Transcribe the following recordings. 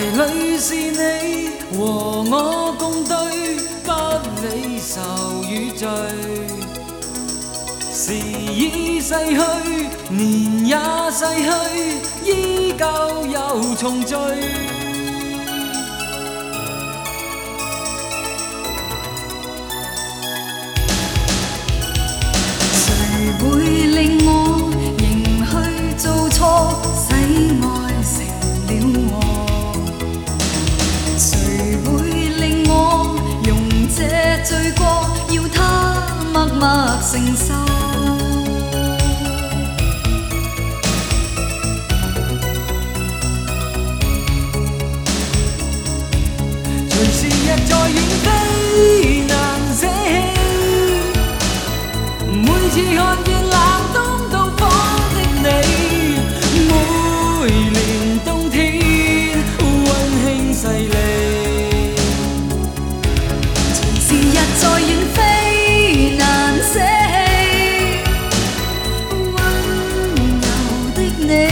里是你和我共对，不理愁与罪。时已逝去，年也逝去，依旧又重聚。 谁会令我仍去做错，使爱成了我？谁会令我用这罪过，要他默默承受？ 随时日在远飞，难舍弃。每次看见冷冬到访的你，每年冬天温馨细腻。 随时日在远飞，难舍弃。温柔的你，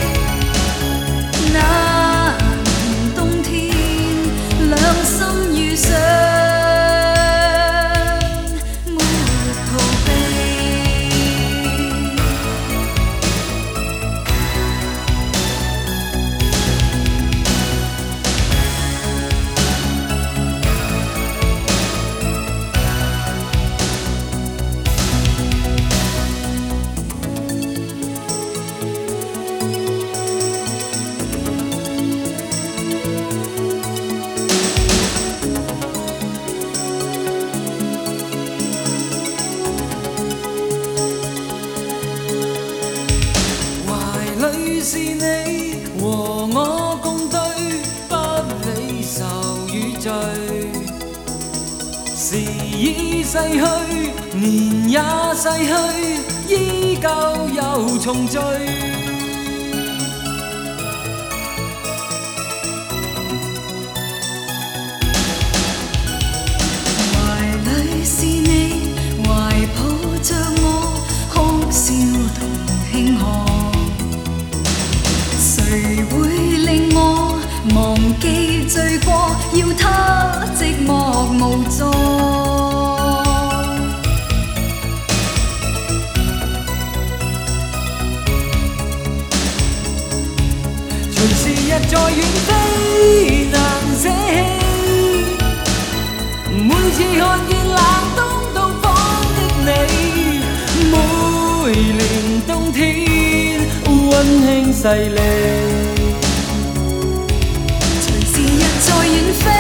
那年冬天，两心遇上。 是你和我共對，不理愁與罪。時已逝去，年也逝去，依舊又重聚。 懷裡是你，懷抱着我，哭笑同慶賀。谁會令我忘記罪過，要他寂寞無助？ 隨時日在遠飛，難捨棄。每次看見冷冬到訪的你，每年冬天温馨細膩。 隨時日在遠飛。